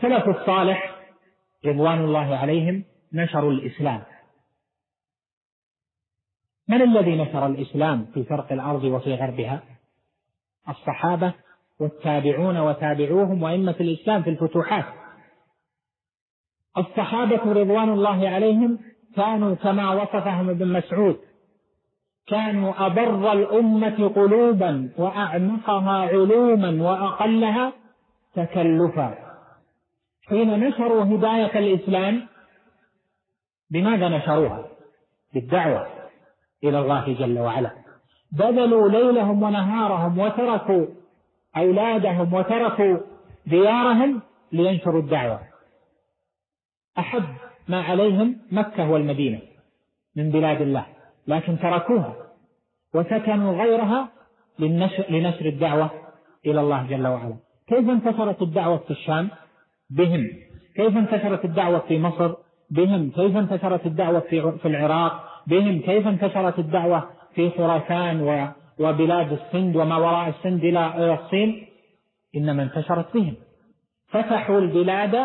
السلف الصالح رضوان الله عليهم نشروا الإسلام. من الذي نشر الإسلام في شرق الأرض وفي غربها؟ الصحابة والتابعون وتابعوهم وأئمة الإسلام في الفتوحات. الصحابة رضوان الله عليهم كانوا كما وصفهم ابن مسعود كانوا أبر الأمة قلوبا وأعمقها علوما وأقلها تكلفا. حين نشروا هداية الإسلام بماذا نشروها؟ بالدعوة إلى الله جل وعلا. بذلوا ليلهم ونهارهم وتركوا أولادهم وتركوا ديارهم لينشروا الدعوة. أحب ما عليهم مكة والمدينة من بلاد الله، لكن تركوها وسكنوا غيرها لنشر الدعوة إلى الله جل وعلا. كيف انتشرت الدعوة في الشام؟ بهم. كيف انتشرت الدعوة في مصر؟ بهم. كيف انتشرت الدعوة في العراق؟ بهم. كيف انتشرت الدعوة في خراسان وبلاد السند وما وراء السند إلى الصين؟ إنما انتشرت بهم. فتحوا البلاد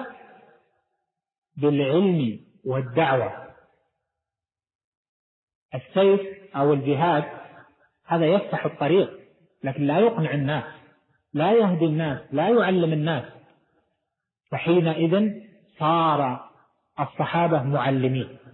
بالعلم والدعوة. السيف أو الجهاد هذا يفتح الطريق، لكن لا يقنع الناس، لا يهدي الناس، لا يعلم الناس. فحينئذ صار الصحابة معلمين،